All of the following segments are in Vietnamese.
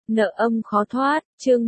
Nợ âm khó thoát, chương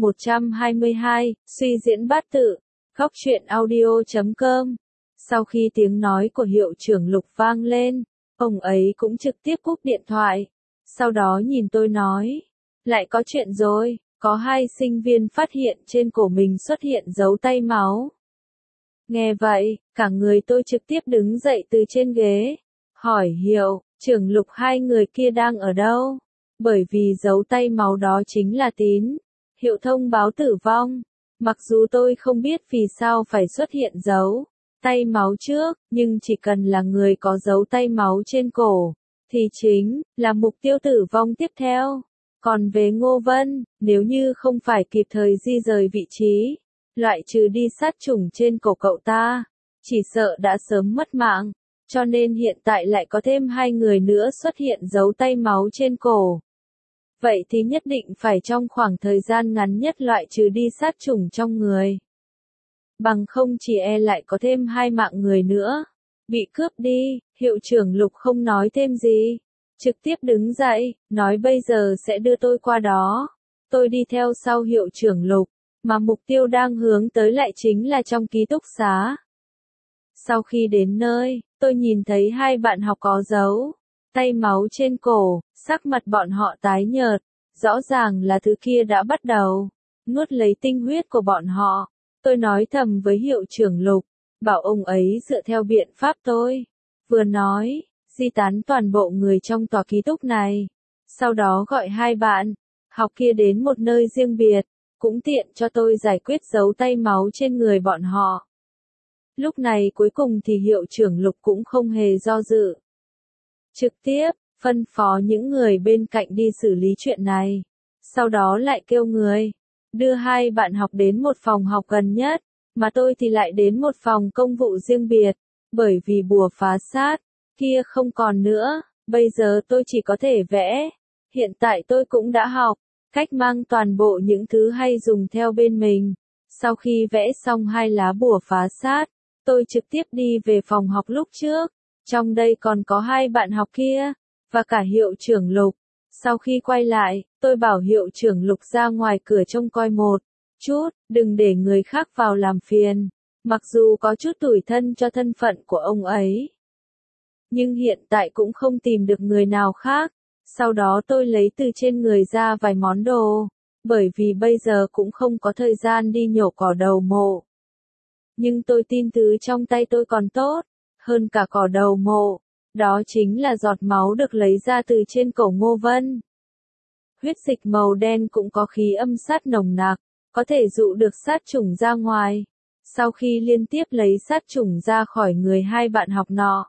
122, suy diễn bát tự, góc truyện audio.com. Sau khi tiếng nói của hiệu trưởng Lục vang lên, ông ấy cũng trực tiếp cúp điện thoại. Sau đó nhìn tôi nói, lại có chuyện rồi, có 2 sinh viên phát hiện trên cổ mình xuất hiện dấu tay máu. Nghe vậy, cả người tôi trực tiếp đứng dậy từ trên ghế, hỏi hiệu trưởng Lục 2 người kia đang ở đâu? Bởi vì dấu tay máu đó chính là tín hiệu thông báo tử vong. Mặc dù tôi không biết vì sao phải xuất hiện dấu tay máu trước, nhưng chỉ cần là người có dấu tay máu trên cổ, thì chính là mục tiêu tử vong tiếp theo. Còn về Ngô Vân, nếu như không phải kịp thời di rời vị trí, loại trừ đi sát trùng trên cổ cậu ta, chỉ sợ đã sớm mất mạng. Cho nên hiện tại lại có thêm 2 người nữa xuất hiện dấu tay máu trên cổ. Vậy thì nhất định phải trong khoảng thời gian ngắn nhất loại trừ đi sát trùng trong người. Bằng không chỉ e lại có thêm 2 mạng người nữa bị cướp đi. Hiệu trưởng Lục không nói thêm gì, trực tiếp đứng dậy, nói bây giờ sẽ đưa tôi qua đó. Tôi đi theo sau hiệu trưởng Lục, mà mục tiêu đang hướng tới lại chính là trong ký túc xá. Sau khi đến nơi, tôi nhìn thấy 2 bạn học có dấu tay máu trên cổ, sắc mặt bọn họ tái nhợt, rõ ràng là thứ kia đã bắt đầu nuốt lấy tinh huyết của bọn họ. Tôi nói thầm với hiệu trưởng Lục, bảo ông ấy dựa theo biện pháp tôi vừa nói, di tán toàn bộ người trong tòa ký túc này. Sau đó gọi 2 bạn học kia đến một nơi riêng biệt, cũng tiện cho tôi giải quyết dấu tay máu trên người bọn họ. Lúc này cuối cùng thì hiệu trưởng Lục cũng không hề do dự, trực tiếp phân phó những người bên cạnh đi xử lý chuyện này. Sau đó lại kêu người đưa 2 bạn học đến một phòng học gần nhất, mà tôi thì lại đến một phòng công vụ riêng biệt, bởi vì bùa phá sát kia không còn nữa, bây giờ tôi chỉ có thể vẽ. Hiện tại tôi cũng đã học cách mang toàn bộ những thứ hay dùng theo bên mình. Sau khi vẽ xong 2 lá bùa phá sát, tôi trực tiếp đi về phòng học lúc trước. Trong đây còn có 2 bạn học kia, và cả hiệu trưởng Lục. Sau khi quay lại, tôi bảo hiệu trưởng Lục ra ngoài cửa trông coi một chút, đừng để người khác vào làm phiền. Mặc dù có chút tủi thân cho thân phận của ông ấy, nhưng hiện tại cũng không tìm được người nào khác. Sau đó tôi lấy từ trên người ra vài món đồ, bởi vì bây giờ cũng không có thời gian đi nhổ cỏ đầu mộ. Nhưng tôi tin thứ trong tay tôi còn tốt hơn cả cỏ đầu mộ, đó chính là giọt máu được lấy ra từ trên cổ Ngô Vân. Huyết dịch màu đen cũng có khí âm sát nồng nặc, có thể dụ được sát trùng ra ngoài. Sau khi liên tiếp lấy sát trùng ra khỏi người 2 bạn học nọ,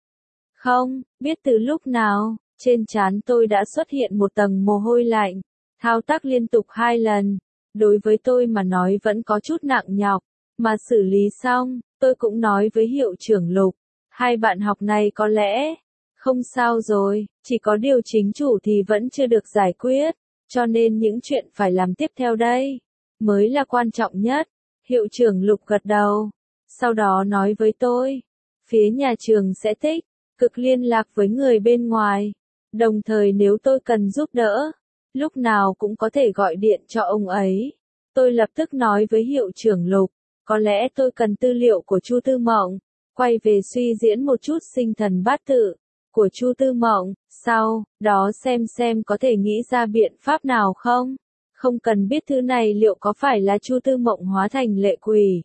không biết từ lúc nào, trên trán tôi đã xuất hiện một tầng mồ hôi lạnh. Thao tác liên tục 2 lần, đối với tôi mà nói vẫn có chút nặng nhọc, mà xử lý xong, tôi cũng nói với hiệu trưởng Lục, 2 bạn học này có lẽ không sao rồi, chỉ có điều chính chủ thì vẫn chưa được giải quyết, cho nên những chuyện phải làm tiếp theo đây mới là quan trọng nhất. Hiệu trưởng Lục gật đầu, sau đó nói với tôi, phía nhà trường sẽ tích cực liên lạc với người bên ngoài, đồng thời nếu tôi cần giúp đỡ, lúc nào cũng có thể gọi điện cho ông ấy. Tôi lập tức nói với hiệu trưởng Lục, có lẽ tôi cần tư liệu của Chu Tư Mộng, quay về suy diễn một chút sinh thần bát tự của Chu Tư Mộng, sau đó xem có thể nghĩ ra biện pháp nào không. Không cần biết thứ này liệu có phải là Chu Tư Mộng hóa thành lệ quỷ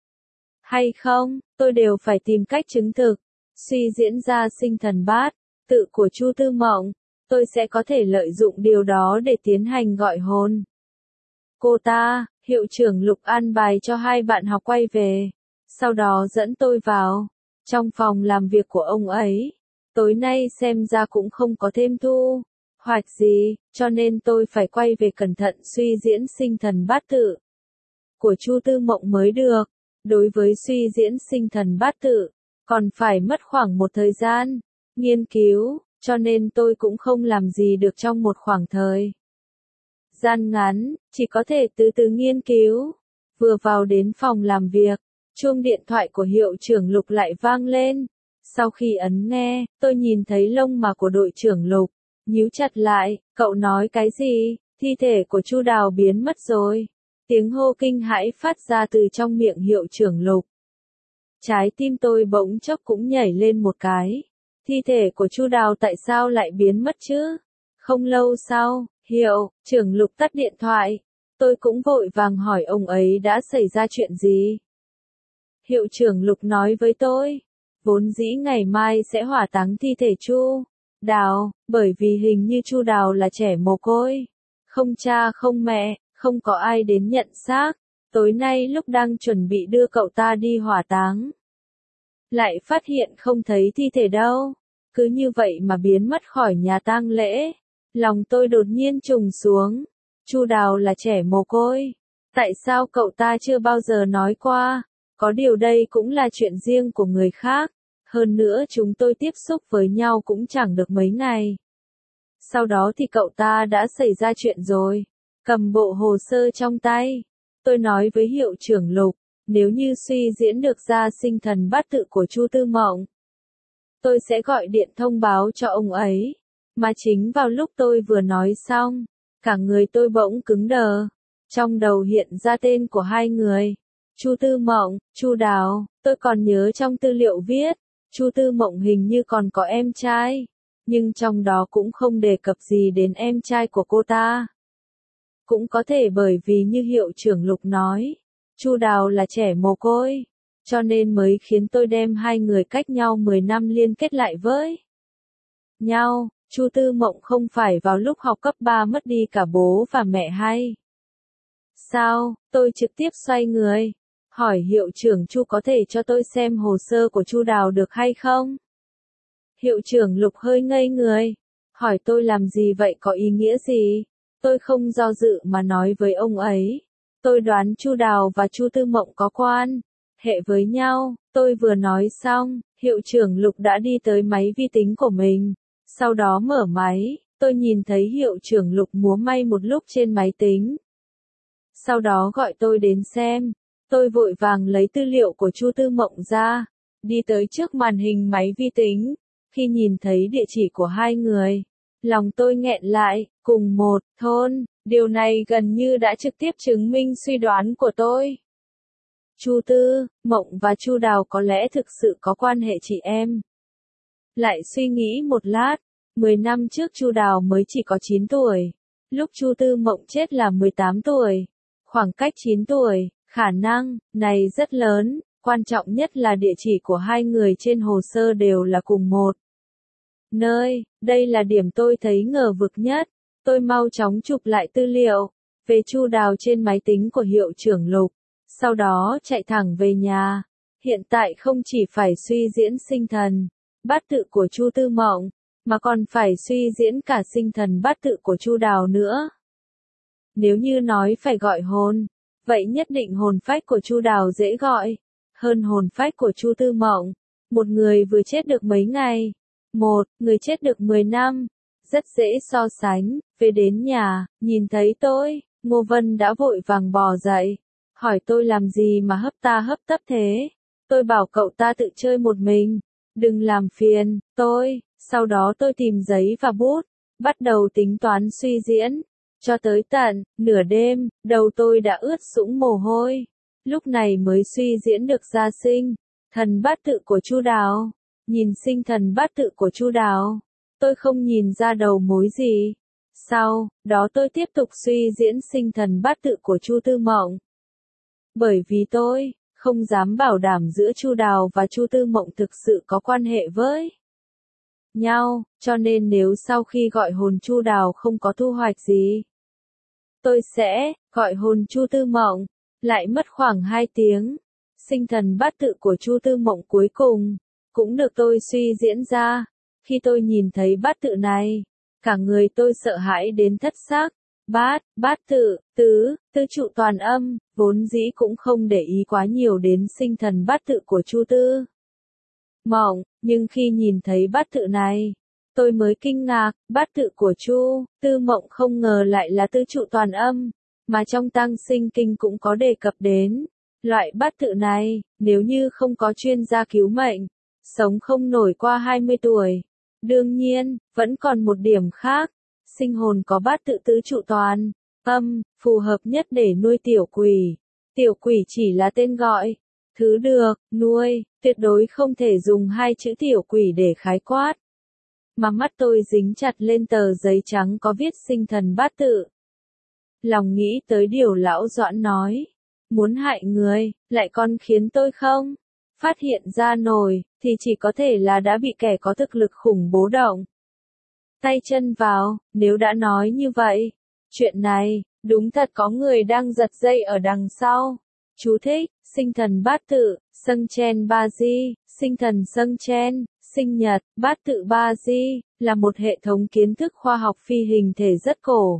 hay không, tôi đều phải tìm cách chứng thực. Suy diễn ra sinh thần bát tự của Chu Tư Mộng, tôi sẽ có thể lợi dụng điều đó để tiến hành gọi hồn cô ta. Hiệu trưởng Lục an bài cho 2 bạn học quay về, sau đó dẫn tôi vào trong phòng làm việc của ông ấy. Tối nay xem ra cũng không có thêm thu hoạch gì, cho nên tôi phải quay về cẩn thận suy diễn sinh thần bát tự của Chu Tư Mộng mới được. Đối với suy diễn sinh thần bát tự, còn phải mất khoảng một thời gian nghiên cứu, cho nên tôi cũng không làm gì được trong một khoảng thời gian ngắn, chỉ có thể từ từ nghiên cứu. Vừa vào đến phòng làm việc, chuông điện thoại của hiệu trưởng Lục lại vang lên. Sau khi ấn nghe, tôi nhìn thấy lông mà của đội trưởng Lục nhíu chặt lại. Cậu nói cái gì? Thi thể của Chu Đào biến mất rồi. Tiếng hô kinh hãi phát ra từ trong miệng Hiệu trưởng Lục. Trái tim tôi bỗng chốc cũng nhảy lên một cái. Thi thể của Chu Đào tại sao lại biến mất chứ? Không lâu sau, Hiệu trưởng Lục tắt điện thoại. Tôi cũng vội vàng hỏi ông ấy đã xảy ra chuyện gì. Hiệu trưởng Lục nói với tôi, vốn dĩ ngày mai sẽ hỏa táng thi thể Chu Đào, bởi vì hình như Chu Đào là trẻ mồ côi, không cha không mẹ, không có ai đến nhận xác. Tối nay lúc đang chuẩn bị đưa cậu ta đi hỏa táng, lại phát hiện không thấy thi thể đâu, cứ như vậy mà biến mất khỏi nhà tang lễ. Lòng tôi đột nhiên trùng xuống. Chu Đào là trẻ mồ côi, tại sao cậu ta chưa bao giờ nói qua? Có điều đây cũng là chuyện riêng của người khác. Hơn nữa chúng tôi tiếp xúc với nhau cũng chẳng được mấy ngày. Sau đó thì cậu ta đã xảy ra chuyện rồi. Cầm bộ hồ sơ trong tay, tôi nói với Hiệu trưởng Lục, nếu như suy diễn được ra sinh thần bát tự của Chu Tư Mộng, tôi sẽ gọi điện thông báo cho ông ấy. Mà chính vào lúc tôi vừa nói xong, cả người tôi bỗng cứng đờ. Trong đầu hiện ra tên của hai người. Chu Tư Mộng, Chu Đào. Tôi còn nhớ trong tư liệu viết, Chu Tư Mộng hình như còn có em trai. Nhưng trong đó cũng không đề cập gì đến em trai của cô ta. Cũng có thể bởi vì như Hiệu trưởng Lục nói, Chu Đào là trẻ mồ côi, cho nên mới khiến tôi đem hai người cách nhau 10 năm liên kết lại với nhau. Chu Tư Mộng không phải vào lúc học cấp 3 mất đi cả bố và mẹ hay sao? Tôi trực tiếp xoay người, hỏi Hiệu trưởng Chu có thể cho tôi xem hồ sơ của Chu Đào được hay không? Hiệu trưởng Lục hơi ngây người, hỏi tôi làm gì vậy, có ý nghĩa gì? Tôi không do dự mà nói với ông ấy, tôi đoán Chu Đào và Chu Tư Mộng có quan hệ với nhau. Tôi vừa nói xong, Hiệu trưởng Lục đã đi tới máy vi tính của mình, sau đó mở máy. Tôi nhìn thấy Hiệu trưởng Lục múa may một lúc trên máy tính, sau đó gọi tôi đến xem. Tôi vội vàng lấy tư liệu của Chu Tư Mộng ra, đi tới trước màn hình máy vi tính. Khi nhìn thấy địa chỉ của hai người, lòng tôi nghẹn lại, cùng một thôn. Điều này gần như đã trực tiếp chứng minh suy đoán của tôi. Chu Tư Mộng và Chu Đào có lẽ thực sự có quan hệ chị em. Lại suy nghĩ một lát, 10 năm trước Chu Đào mới chỉ có 9 tuổi, lúc Chu Tư Mộng chết là 18 tuổi. Khoảng cách 9 tuổi, khả năng này rất lớn. Quan trọng nhất là địa chỉ của hai người trên hồ sơ đều là cùng một nơi. Đây là điểm tôi thấy ngờ vực nhất. Tôi mau chóng chụp lại tư liệu về Chu Đào trên máy tính của Hiệu trưởng Lục, sau đó chạy thẳng về nhà. Hiện tại không chỉ phải suy diễn sinh thần bát tự của Chu Tư Mộng, mà còn phải suy diễn cả sinh thần bát tự của Chu Đào nữa. Nếu như nói phải gọi hồn, vậy nhất định hồn phách của Chu Đào dễ gọi hơn hồn phách của Chu Tư Mộng. Một người vừa chết được mấy ngày, một người chết được 10 năm, rất dễ so sánh. Về đến nhà, nhìn thấy tôi, Ngô Vân đã vội vàng bò dậy, hỏi tôi làm gì mà hấp ta hấp tấp thế. Tôi bảo cậu ta tự chơi một mình, đừng làm phiền tôi. Sau đó tôi tìm giấy và bút, bắt đầu tính toán suy diễn. Cho tới tận nửa đêm, đầu tôi đã ướt sũng mồ hôi. Lúc này mới suy diễn được ra sinh thần bát tự của Chu Đào. Nhìn sinh thần bát tự của Chu Đào, tôi không nhìn ra đầu mối gì. Sau đó tôi tiếp tục suy diễn sinh thần bát tự của Chu Tư Mộng. Bởi vì tôi không dám bảo đảm giữa Chu Đào và Chu Tư Mộng thực sự có quan hệ với nhau, cho nên nếu sau khi gọi hồn Chu Đào không có thu hoạch gì, tôi sẽ gọi hồn Chu Tư Mộng. Lại mất khoảng 2 tiếng. Sinh thần bát tự của Chu Tư Mộng cuối cùng cũng được tôi suy diễn ra. Khi tôi nhìn thấy bát tự này, cả người tôi sợ hãi đến thất xác. Bát tự, tư trụ toàn âm, vốn dĩ cũng không để ý quá nhiều đến sinh thần bát tự của Chu Tư Mộng, nhưng khi nhìn thấy bát tự này, tôi mới kinh ngạc. Bát tự của Chu Tư Mộng không ngờ lại là tư trụ toàn âm, mà trong Tăng Sinh Kinh cũng có đề cập đến. Loại bát tự này, nếu như không có chuyên gia cứu mệnh, sống không nổi qua 20 tuổi. Đương nhiên, vẫn còn một điểm khác. sinh hồn có bát tự tứ trụ toàn, âm, phù hợp nhất để nuôi tiểu quỷ. Tiểu quỷ chỉ là tên gọi. Thứ được, nuôi, tuyệt đối không thể dùng hai chữ tiểu quỷ để khái quát. Mà mắt tôi dính chặt lên tờ giấy trắng có viết sinh thần bát tự. Lòng nghĩ tới điều lão Doãn nói. Muốn hại người, lại còn khiến tôi không phát hiện ra nổi, thì chỉ có thể là đã bị kẻ có thực lực khủng bố động tay chân vào, nếu đã nói như vậy. Chuyện này, đúng thật có người đang giật dây ở đằng sau. Chú thích, sinh thần bát tự, Sâng Chen Ba Di, sinh thần Sâng Chen, sinh nhật, bát tự Ba Di, là một hệ thống kiến thức khoa học phi hình thể rất cổ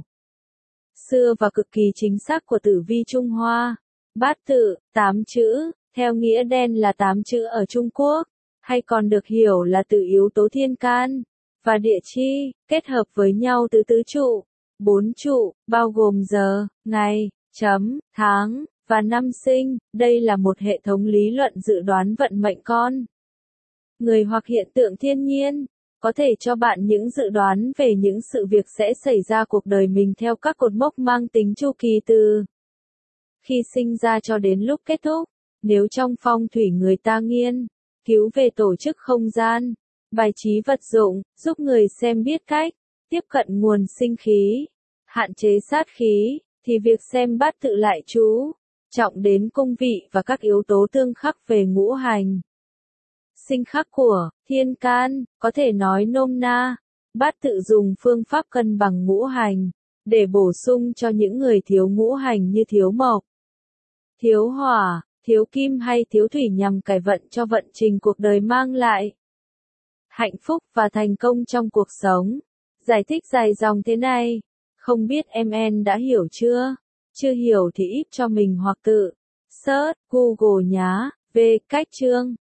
xưa và cực kỳ chính xác của tử vi Trung Hoa. Bát tự, 8 chữ, theo nghĩa đen là 8 chữ ở Trung Quốc, hay còn được hiểu là từ yếu tố thiên can và địa chi, kết hợp với nhau từ tứ trụ, 4 trụ, bao gồm giờ, ngày, chấm, tháng, và năm sinh. Đây là một hệ thống lý luận dự đoán vận mệnh con người hoặc hiện tượng thiên nhiên, có thể cho bạn những dự đoán về những sự việc sẽ xảy ra cuộc đời mình theo các cột mốc mang tính chu kỳ từ khi sinh ra cho đến lúc kết thúc. Nếu trong phong thủy người ta nghiên cứu về tổ chức không gian, bài trí vật dụng, giúp người xem biết cách tiếp cận nguồn sinh khí, hạn chế sát khí, thì việc xem bát tự lại chú trọng đến cung vị và các yếu tố tương khắc về ngũ hành sinh khắc của thiên can. Có thể nói nôm na, bát tự dùng phương pháp cân bằng ngũ hành để bổ sung cho những người thiếu ngũ hành như thiếu mộc, thiếu hỏa, thiếu kim hay thiếu thủy, nhằm cải vận cho vận trình cuộc đời, mang lại hạnh phúc và thành công trong cuộc sống. Giải thích dài dòng thế này, không biết em đã hiểu chưa? Chưa hiểu thì íp cho mình hoặc tự search Google nhá. Về cách chương